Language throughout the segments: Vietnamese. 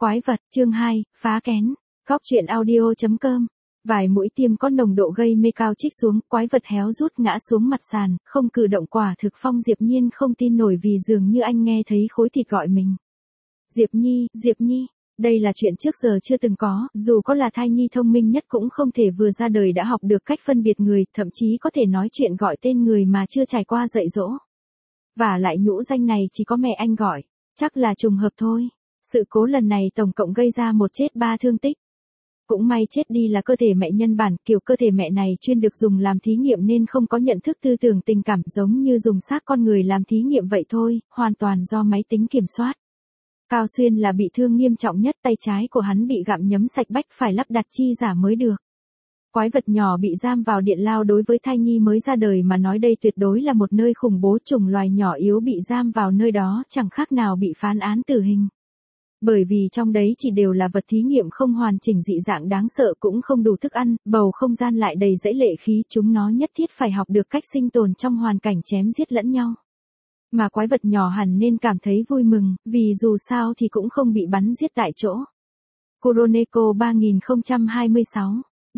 Quái vật, chương 2, phá kén. Góc truyện audio.com. Vài mũi tiêm có nồng độ gây mê cao trích xuống, quái vật héo rút ngã xuống mặt sàn, không cử động. Quả thực Phong Diệp Nhiên không tin nổi vì dường như anh nghe thấy khối thịt gọi mình. Diệp Nhi, đây là chuyện trước giờ chưa từng có, dù có là thai nhi thông minh nhất cũng không thể vừa ra đời đã học được cách phân biệt người, thậm chí có thể nói chuyện gọi tên người mà chưa trải qua dạy dỗ. Và lại nhũ danh này chỉ có mẹ anh gọi, chắc là trùng hợp thôi. Sự cố lần này tổng cộng gây ra 1 chết 3 thương tích. Cũng may chết đi là cơ thể mẹ nhân bản, kiểu cơ thể mẹ này chuyên được dùng làm thí nghiệm nên không có nhận thức tư tưởng tình cảm giống như dùng xác con người làm thí nghiệm vậy thôi, hoàn toàn do máy tính kiểm soát. Cao Xuyên là bị thương nghiêm trọng nhất, tay trái của hắn bị gặm nhấm sạch bách phải lắp đặt chi giả mới được. Quái vật nhỏ bị giam vào điện lao đối với thai nhi mới ra đời mà nói đây tuyệt đối là một nơi khủng bố, chủng loài nhỏ yếu bị giam vào nơi đó chẳng khác nào bị phán án tử hình. Bởi vì trong đấy chỉ đều là vật thí nghiệm không hoàn chỉnh dị dạng đáng sợ cũng không đủ thức ăn, bầu không gian lại đầy dẫy lệ khí, chúng nó nhất thiết phải học được cách sinh tồn trong hoàn cảnh chém giết lẫn nhau. Mà quái vật nhỏ hẳn nên cảm thấy vui mừng, vì dù sao thì cũng không bị bắn giết tại chỗ. Kuroneko 3026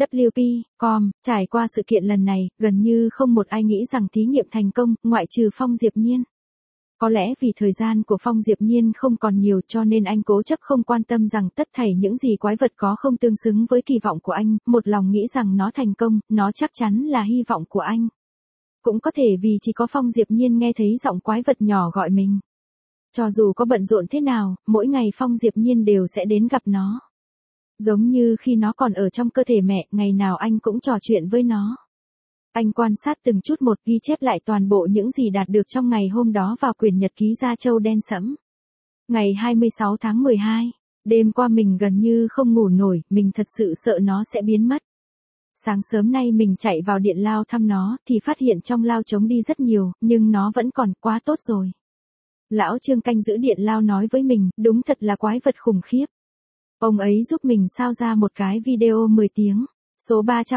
WP.com, trải qua sự kiện lần này, gần như không một ai nghĩ rằng thí nghiệm thành công, ngoại trừ Phong Diệp Nhiên. Có lẽ vì thời gian của Phong Diệp Nhiên không còn nhiều cho nên anh cố chấp không quan tâm rằng tất thảy những gì quái vật có không tương xứng với kỳ vọng của anh, một lòng nghĩ rằng nó thành công, nó chắc chắn là hy vọng của anh. Cũng có thể vì chỉ có Phong Diệp Nhiên nghe thấy giọng quái vật nhỏ gọi mình. Cho dù có bận rộn thế nào, mỗi ngày Phong Diệp Nhiên đều sẽ đến gặp nó. Giống như khi nó còn ở trong cơ thể mẹ, ngày nào anh cũng trò chuyện với nó. Anh quan sát từng chút một, ghi chép lại toàn bộ những gì đạt được trong ngày hôm đó vào quyển nhật ký da trâu đen sẫm. Ngày 26 tháng 12, đêm qua mình gần như không ngủ nổi, mình thật sự sợ nó sẽ biến mất. Sáng sớm nay mình chạy vào điện lao thăm nó, thì phát hiện trong lao trống đi rất nhiều, nhưng nó vẫn còn, quá tốt rồi. Lão Trương canh giữ điện lao nói với mình, đúng thật là quái vật khủng khiếp. Ông ấy giúp mình sao ra một cái video 10 tiếng, số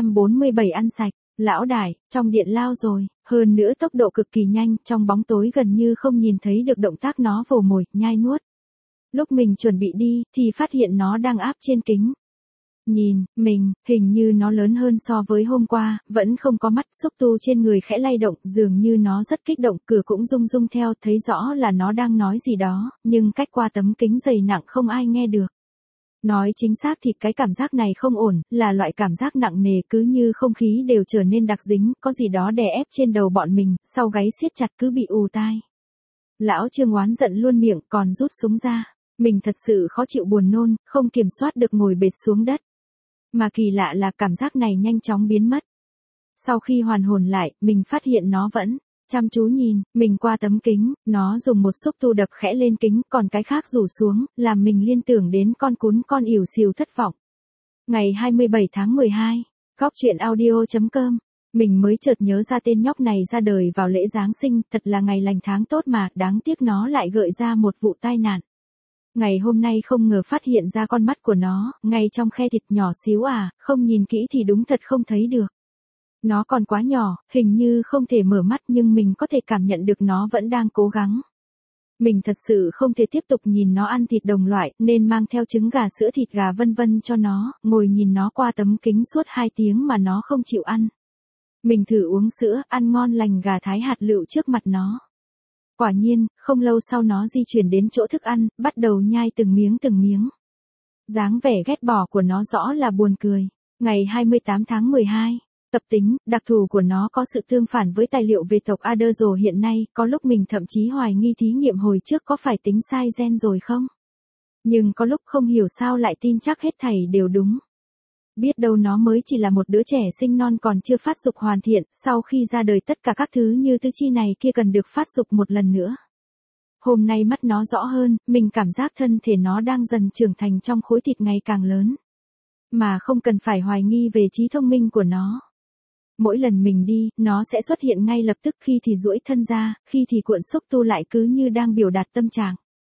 347 ăn sạch. Lão đại, trong điện lao rồi, hơn nữa tốc độ cực kỳ nhanh, trong bóng tối gần như không nhìn thấy được động tác nó vồ mồi, nhai nuốt. Lúc mình chuẩn bị đi, thì phát hiện nó đang áp trên kính. Nhìn, hình như nó lớn hơn so với hôm qua, vẫn không có mắt, xúc tu trên người khẽ lay động, dường như nó rất kích động, cửa cũng rung rung theo, thấy rõ là nó đang nói gì đó, nhưng cách qua tấm kính dày nặng không ai nghe được. Nói chính xác thì cái cảm giác này không ổn, là loại cảm giác nặng nề cứ như không khí đều trở nên đặc dính, có gì đó đè ép trên đầu bọn mình, sau gáy siết chặt cứ bị ù tai. Lão Trương oán giận luôn miệng còn rút súng ra, mình thật sự khó chịu buồn nôn, không kiểm soát được ngồi bệt xuống đất. Mà kỳ lạ là cảm giác này nhanh chóng biến mất. Sau khi hoàn hồn lại, mình phát hiện nó vẫn chăm chú nhìn, mình qua tấm kính, nó dùng một xúc tu đập khẽ lên kính, còn cái khác rủ xuống, làm mình liên tưởng đến con cún con ỉu xìu thất vọng. Ngày 27 tháng 12, góc truyện audio.com, mình mới chợt nhớ ra tên nhóc này ra đời vào lễ Giáng sinh, thật là ngày lành tháng tốt mà, đáng tiếc nó lại gợi ra một vụ tai nạn. Ngày hôm nay không ngờ phát hiện ra con mắt của nó, ngay trong khe thịt nhỏ xíu không nhìn kỹ thì đúng thật không thấy được. Nó còn quá nhỏ, hình như không thể mở mắt nhưng mình có thể cảm nhận được nó vẫn đang cố gắng. Mình thật sự không thể tiếp tục nhìn nó ăn thịt đồng loại, nên mang theo trứng gà sữa thịt gà vân vân cho nó, ngồi nhìn nó qua tấm kính suốt 2 tiếng mà nó không chịu ăn. Mình thử uống sữa, ăn ngon lành gà thái hạt lựu trước mặt nó. Quả nhiên, không lâu sau nó di chuyển đến chỗ thức ăn, bắt đầu nhai từng miếng. Dáng vẻ ghét bỏ của nó rõ là buồn cười. Ngày 28 tháng 12. Tập tính, đặc thù của nó có sự tương phản với tài liệu về tộc Aderzo hiện nay, có lúc mình thậm chí hoài nghi thí nghiệm hồi trước có phải tính sai gen rồi không? Nhưng có lúc không hiểu sao lại tin chắc hết thảy đều đúng. Biết đâu nó mới chỉ là một đứa trẻ sinh non còn chưa phát dục hoàn thiện, sau khi ra đời tất cả các thứ như tứ chi này kia cần được phát dục một lần nữa. Hôm nay mắt nó rõ hơn, mình cảm giác thân thể nó đang dần trưởng thành trong khối thịt ngày càng lớn. Mà không cần phải hoài nghi về trí thông minh của nó. Mỗi lần mình đi, nó sẽ xuất hiện ngay lập tức, khi thì duỗi thân ra, khi thì cuộn xúc tu lại cứ như đang biểu đạt tâm trạng.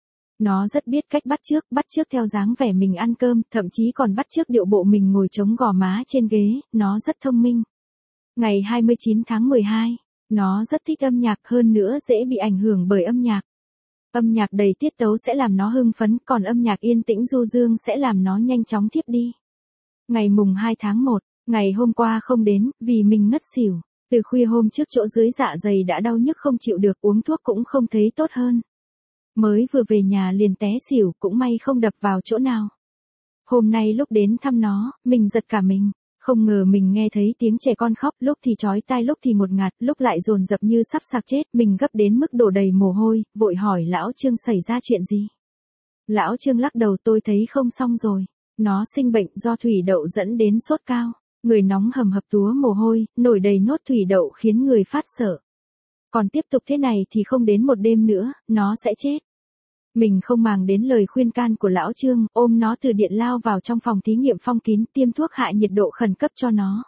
Nó rất biết cách bắt chước theo dáng vẻ mình ăn cơm, thậm chí còn bắt chước điệu bộ mình ngồi chống gò má trên ghế, nó rất thông minh. Ngày 29 tháng 12, nó rất thích âm nhạc, hơn nữa dễ bị ảnh hưởng bởi âm nhạc. Âm nhạc đầy tiết tấu sẽ làm nó hưng phấn, còn âm nhạc yên tĩnh du dương sẽ làm nó nhanh chóng thiếp đi. Ngày mùng 2 tháng 1, ngày hôm qua không đến, vì mình ngất xỉu. Từ khuya hôm trước chỗ dưới dạ dày đã đau nhức không chịu được, uống thuốc cũng không thấy tốt hơn. Mới vừa về nhà liền té xỉu, cũng may không đập vào chỗ nào. Hôm nay lúc đến thăm nó, mình giật cả mình. Không ngờ mình nghe thấy tiếng trẻ con khóc, lúc thì chói tai lúc thì ngột ngạt, lúc lại dồn dập như sắp sặc chết. Mình gấp đến mức đổ đầy mồ hôi, vội hỏi lão Trương xảy ra chuyện gì. Lão Trương lắc đầu, tôi thấy không xong rồi. Nó sinh bệnh do thủy đậu dẫn đến sốt cao. Người nóng hầm hập túa mồ hôi, nổi đầy nốt thủy đậu khiến người phát sợ. Còn tiếp tục thế này thì không đến một đêm nữa, nó sẽ chết. Mình không màng đến lời khuyên can của lão Trương, ôm nó từ điện lao vào trong phòng thí nghiệm phong kín, tiêm thuốc hạ nhiệt độ khẩn cấp cho nó.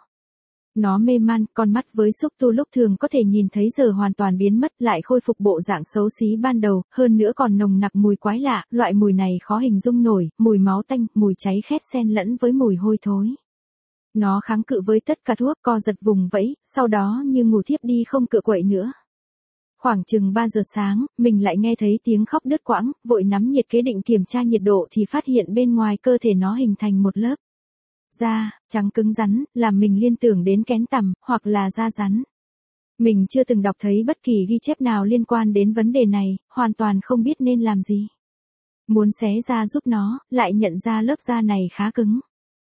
Nó mê man, con mắt với xúc tu lúc thường có thể nhìn thấy giờ hoàn toàn biến mất, lại khôi phục bộ dạng xấu xí ban đầu, hơn nữa còn nồng nặc mùi quái lạ, loại mùi này khó hình dung nổi, mùi máu tanh, mùi cháy khét xen lẫn với mùi hôi thối. Nó kháng cự với tất cả thuốc, co giật vùng vẫy, sau đó như ngủ thiếp đi không cựa quậy nữa. Khoảng chừng 3 giờ sáng, mình lại nghe thấy tiếng khóc đứt quãng, vội nắm nhiệt kế định kiểm tra nhiệt độ thì phát hiện bên ngoài cơ thể nó hình thành một lớp da trắng cứng rắn, làm mình liên tưởng đến kén tằm, hoặc là da rắn. Mình chưa từng đọc thấy bất kỳ ghi chép nào liên quan đến vấn đề này, hoàn toàn không biết nên làm gì. Muốn xé da giúp nó, lại nhận ra lớp da này khá cứng.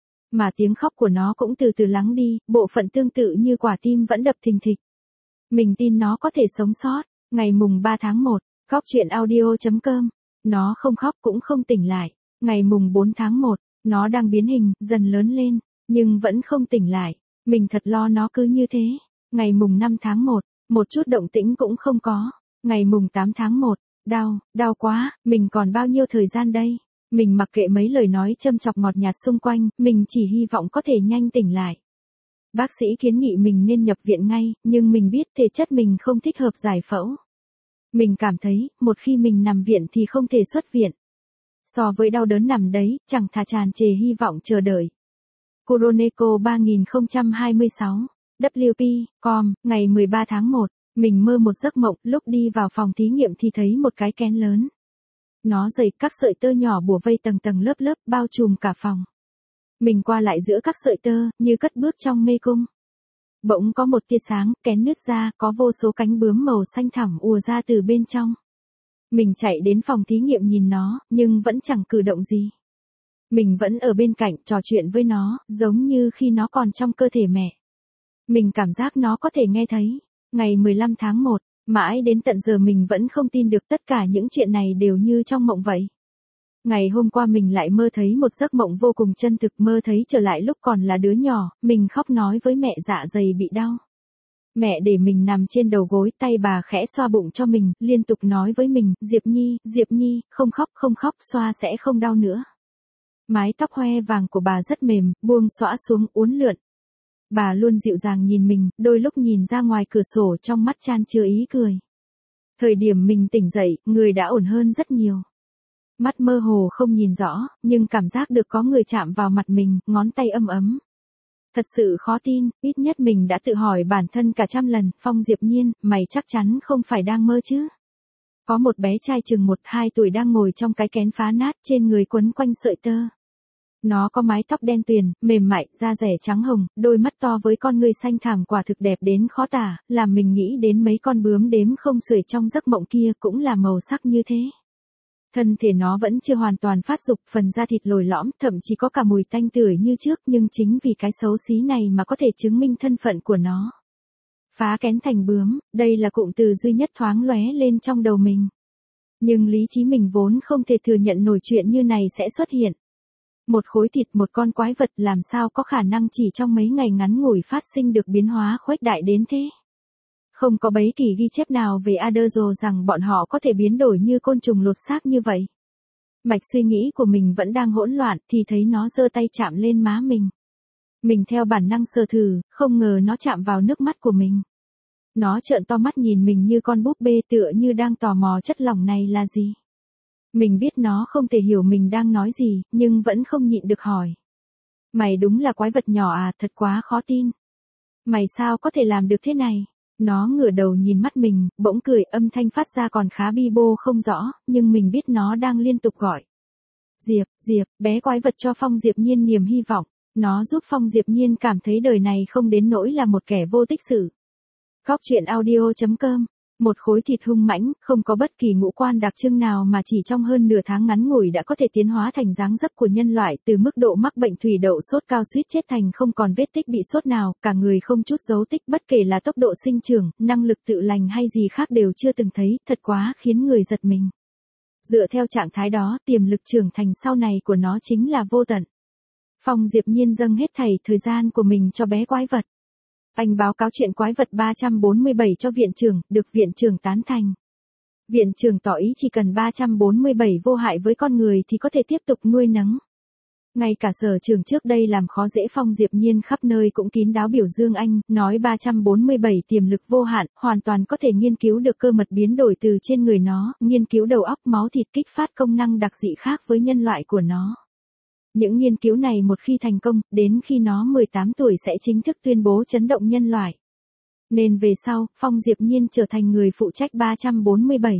Mà tiếng khóc của nó cũng từ từ lắng đi, bộ phận tương tự như quả tim vẫn đập thình thịch. Mình tin nó có thể sống sót. Ngày mùng 3 tháng 1, Khóc Chuyện Audio.com. Nó không khóc cũng không tỉnh lại. Ngày mùng 4 tháng 1, nó đang biến hình, dần lớn lên, nhưng vẫn không tỉnh lại. Mình thật lo nó cứ như thế. Ngày mùng 5 tháng 1, một chút động tĩnh cũng không có. Ngày mùng 8 tháng 1, đau quá, mình còn bao nhiêu thời gian đây? Mình mặc kệ mấy lời nói châm chọc ngọt nhạt xung quanh, mình chỉ hy vọng có thể nhanh tỉnh lại. Bác sĩ kiến nghị mình nên nhập viện ngay, nhưng mình biết thể chất mình không thích hợp giải phẫu. Mình cảm thấy, một khi mình nằm viện thì không thể xuất viện. So với đau đớn nằm đấy, chẳng thà tràn trề hy vọng chờ đợi. Coroneco 3026, WP.com, ngày 13 tháng 1, mình mơ một giấc mộng, lúc đi vào phòng thí nghiệm thì thấy một cái kén lớn. Nó dày, các sợi tơ nhỏ bủa vây tầng tầng lớp lớp, bao trùm cả phòng. Mình qua lại giữa các sợi tơ, như cất bước trong mê cung. Bỗng có một tia sáng, kén nứt ra, có vô số cánh bướm màu xanh thẳm ùa ra từ bên trong. Mình chạy đến phòng thí nghiệm nhìn nó, nhưng vẫn chẳng cử động gì. Mình vẫn ở bên cạnh, trò chuyện với nó, giống như khi nó còn trong cơ thể mẹ. Mình cảm giác nó có thể nghe thấy. Ngày 15 tháng 1, mãi đến tận giờ mình vẫn không tin được tất cả những chuyện này đều như trong mộng vậy. Ngày hôm qua mình lại mơ thấy một giấc mộng vô cùng chân thực, mơ thấy trở lại lúc còn là đứa nhỏ, mình khóc nói với mẹ dạ dày bị đau. Mẹ để mình nằm trên đầu gối, tay bà khẽ xoa bụng cho mình, liên tục nói với mình, Diệp Nhi, không khóc, xoa sẽ không đau nữa. Mái tóc hoe vàng của bà rất mềm, buông xõa xuống uốn lượn. Bà luôn dịu dàng nhìn mình, đôi lúc nhìn ra ngoài cửa sổ trong mắt chan chứa ý cười. Thời điểm mình tỉnh dậy, người đã ổn hơn rất nhiều. Mắt mơ hồ không nhìn rõ, nhưng cảm giác được có người chạm vào mặt mình, ngón tay ấm ấm. Thật sự khó tin, ít nhất mình đã tự hỏi bản thân cả 100 lần, Phong Diệp Nhiên, mày chắc chắn không phải đang mơ chứ. Có một bé trai chừng 1-2 tuổi đang ngồi trong cái kén phá nát, trên người quấn quanh sợi tơ. Nó có mái tóc đen tuyền, mềm mại, da rẻ trắng hồng, đôi mắt to với con ngươi xanh thẳm quả thực đẹp đến khó tả, làm mình nghĩ đến mấy con bướm đếm không xuể trong giấc mộng kia cũng là màu sắc như thế. Thân thể nó vẫn chưa hoàn toàn phát dục, phần da thịt lồi lõm, thậm chí có cả mùi tanh tưởi như trước, nhưng chính vì cái xấu xí này mà có thể chứng minh thân phận của nó. Phá kén thành bướm, đây là cụm từ duy nhất thoáng lóe lên trong đầu mình. Nhưng lý trí mình vốn không thể thừa nhận nổi chuyện như này sẽ xuất hiện. Một khối thịt, một con quái vật làm sao có khả năng chỉ trong mấy ngày ngắn ngủi phát sinh được biến hóa khuếch đại đến thế. Không có bất kỳ ghi chép nào về Adderzo rằng bọn họ có thể biến đổi như côn trùng lột xác như vậy. Mạch suy nghĩ của mình vẫn đang hỗn loạn thì thấy nó giơ tay chạm lên má mình. Mình theo bản năng sờ thử, không ngờ nó chạm vào nước mắt của mình. Nó trợn to mắt nhìn mình như con búp bê tựa như đang tò mò chất lỏng này là gì. Mình biết nó không thể hiểu mình đang nói gì, nhưng vẫn không nhịn được hỏi. Mày đúng là quái vật nhỏ à, thật quá khó tin. Mày sao có thể làm được thế này? Nó ngửa đầu nhìn mắt mình, bỗng cười, âm thanh phát ra còn khá bi bô không rõ, nhưng mình biết nó đang liên tục gọi. Diệp, Diệp, bé quái vật cho Phong Diệp Nhiên niềm hy vọng. Nó giúp Phong Diệp Nhiên cảm thấy đời này không đến nỗi là một kẻ vô tích sự. Cóc truyện audio.com. Một khối thịt hung mãnh, không có bất kỳ ngũ quan đặc trưng nào mà chỉ trong hơn nửa tháng ngắn ngủi đã có thể tiến hóa thành dáng dấp của nhân loại, từ mức độ mắc bệnh thủy đậu sốt cao suýt chết thành không còn vết tích bị sốt nào, cả người không chút dấu tích, bất kể là tốc độ sinh trưởng, năng lực tự lành hay gì khác đều chưa từng thấy, thật quá khiến người giật mình. Dựa theo trạng thái đó, tiềm lực trưởng thành sau này của nó chính là vô tận. Phong Diệp Nhiên dâng hết thảy thời gian của mình cho bé quái vật. Anh báo cáo chuyện quái vật 347 cho viện trưởng, được viện trưởng tán thành. Viện trưởng tỏ ý chỉ cần 347 vô hại với con người thì có thể tiếp tục nuôi nấng. Ngay cả sở trưởng trước đây làm khó dễ Phong Diệp Nhiên khắp nơi cũng kín đáo biểu dương anh, nói 347 tiềm lực vô hạn, hoàn toàn có thể nghiên cứu được cơ mật biến đổi từ trên người nó, nghiên cứu đầu óc máu thịt kích phát công năng đặc dị khác với nhân loại của nó. Những nghiên cứu này một khi thành công, đến khi nó 18 tuổi sẽ chính thức tuyên bố chấn động nhân loại. Nên về sau, Phong Diệp Nhiên trở thành người phụ trách 347.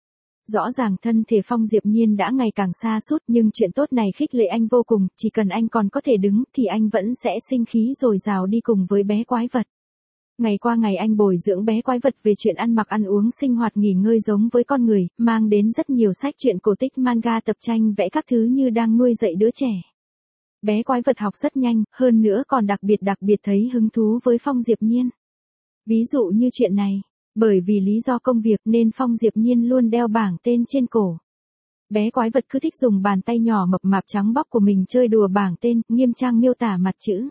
Rõ ràng thân thể Phong Diệp Nhiên đã ngày càng sa sút, nhưng chuyện tốt này khích lệ anh vô cùng, chỉ cần anh còn có thể đứng thì anh vẫn sẽ sinh khí dồi dào đi cùng với bé quái vật. Ngày qua ngày anh bồi dưỡng bé quái vật về chuyện ăn mặc ăn uống sinh hoạt nghỉ ngơi giống với con người, mang đến rất nhiều sách truyện cổ tích manga tập tranh vẽ các thứ như đang nuôi dạy đứa trẻ. Bé quái vật học rất nhanh, hơn nữa còn đặc biệt thấy hứng thú với Phong Diệp Nhiên. Ví dụ như chuyện này, bởi vì lý do công việc nên Phong Diệp Nhiên luôn đeo bảng tên trên cổ. Bé quái vật cứ thích dùng bàn tay nhỏ mập mạp trắng bóc của mình chơi đùa bảng tên, nghiêm trang miêu tả mặt chữ.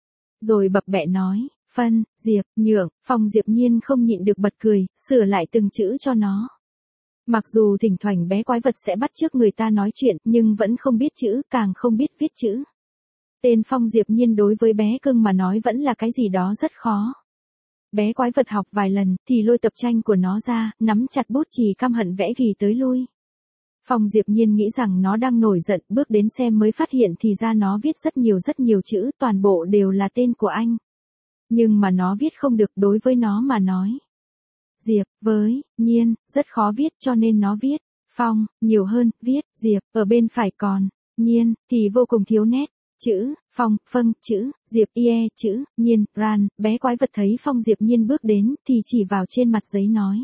Rồi bập bẹ nói, phân, Diệp, nhượng, Phong Diệp Nhiên không nhịn được bật cười, sửa lại từng chữ cho nó. Mặc dù thỉnh thoảng bé quái vật sẽ bắt chước người ta nói chuyện, nhưng vẫn không biết chữ, càng không biết viết chữ. Tên Phong Diệp Nhiên đối với bé cưng mà nói vẫn là cái gì đó rất khó. Bé quái vật học vài lần, thì lôi tập tranh của nó ra, nắm chặt bút chì căm hận vẽ ghì tới lui. Phong Diệp Nhiên nghĩ rằng nó đang nổi giận, bước đến xem mới phát hiện thì ra nó viết rất nhiều chữ, toàn bộ đều là tên của anh. Nhưng mà nó viết không được, đối với nó mà nói. Diệp, với, Nhiên, rất khó viết cho nên nó viết, Phong, nhiều hơn, viết, Diệp, ở bên phải còn, Nhiên, thì vô cùng thiếu nét. Chữ, Phong, phân, chữ, Diệp, chữ, Nhiên, ran, bé quái vật thấy Phong Diệp Nhiên bước đến, thì chỉ vào trên mặt giấy nói.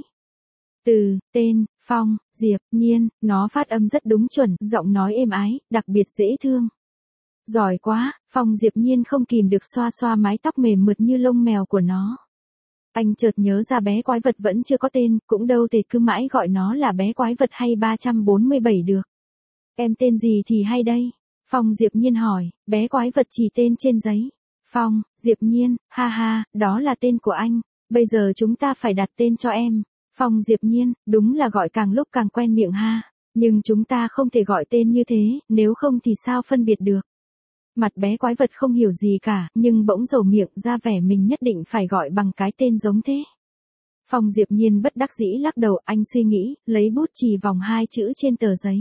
Từ, tên, Phong, Diệp, Nhiên, nó phát âm rất đúng chuẩn, giọng nói êm ái, đặc biệt dễ thương. Giỏi quá, Phong Diệp Nhiên không kìm được xoa xoa mái tóc mềm mượt như lông mèo của nó. Anh chợt nhớ ra bé quái vật vẫn chưa có tên, cũng đâu thể cứ mãi gọi nó là bé quái vật hay 347 được. Em tên gì thì hay đây? Phong Diệp Nhiên hỏi, bé quái vật chỉ tên trên giấy. Phong, Diệp Nhiên, ha ha, đó là tên của anh, bây giờ chúng ta phải đặt tên cho em. Phong Diệp Nhiên, đúng là gọi càng lúc càng quen miệng ha, nhưng chúng ta không thể gọi tên như thế, nếu không thì sao phân biệt được. Mặt bé quái vật không hiểu gì cả, nhưng bỗng dầu miệng ra vẻ mình nhất định phải gọi bằng cái tên giống thế. Phong Diệp Nhiên bất đắc dĩ lắc đầu, anh suy nghĩ, lấy bút chì vòng hai chữ trên tờ giấy.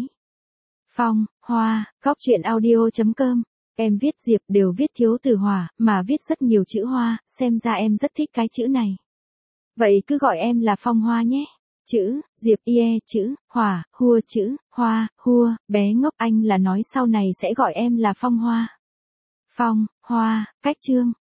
Phong, Hoa, Cóc truyện audio.com. Em viết Diệp đều viết thiếu từ Hòa, mà viết rất nhiều chữ Hoa, xem ra em rất thích cái chữ này. Vậy cứ gọi em là Phong Hoa nhé. Chữ, Diệp, chữ, Hòa, Hua chữ, Hoa, Hua, bé ngốc, anh là nói sau này sẽ gọi em là Phong Hoa. Phong, Hoa, cách chương.